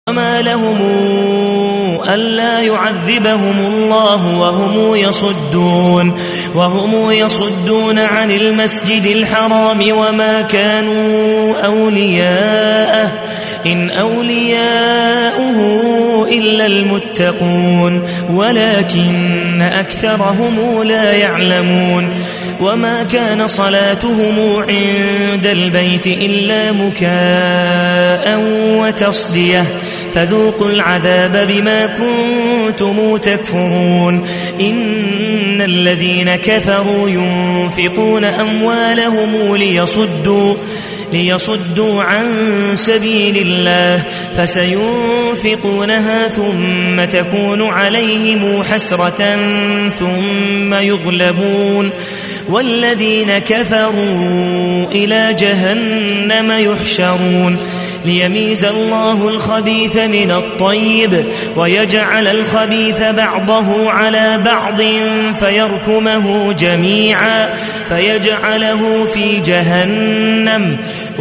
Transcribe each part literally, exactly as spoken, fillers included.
وما لهم ألا يعذبهم الله وهم يصدون وهم يصدون عن المسجد الحرام وما كانوا أولياءه إن أولياؤه إلا المتقون ولكن أكثرهم لا يعلمون وما كان صلاتهم عند البيت إلا مكاء وتصدية فذوقوا العذاب بما كنتم تكفرون إن الذين كفروا ينفقون أموالهم ليصدوا ليصدوا عن سبيل الله فسينفقونها ثم تكون عليهم حسرة ثم يغلبون والذين كفروا إلى جهنم يحشرون ليميز الله الخبيث من الطيب ويجعل الخبيث بعضه على بعض فيركمه جميعا فيجعله في جهنم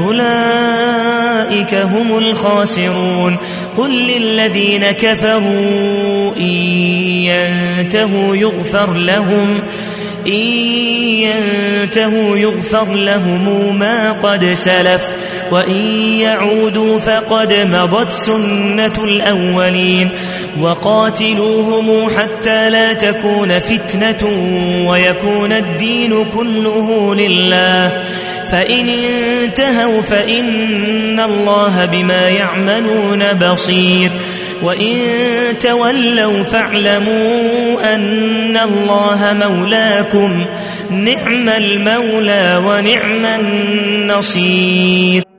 أولئك هم الخاسرون قل للذين كفروا إن ينتهوا يغفر لهم إن ينتهوا يغفر لهم ما قد سلف وإن يعودوا فقد مضت سنة الأولين وقاتلوهم حتى لا تكون فتنة ويكون الدين كله لله فإن انتهوا فإن الله بما يعملون بصير وإن تولوا فاعلموا أن الله مولاكم نعم المولى ونعم النصير.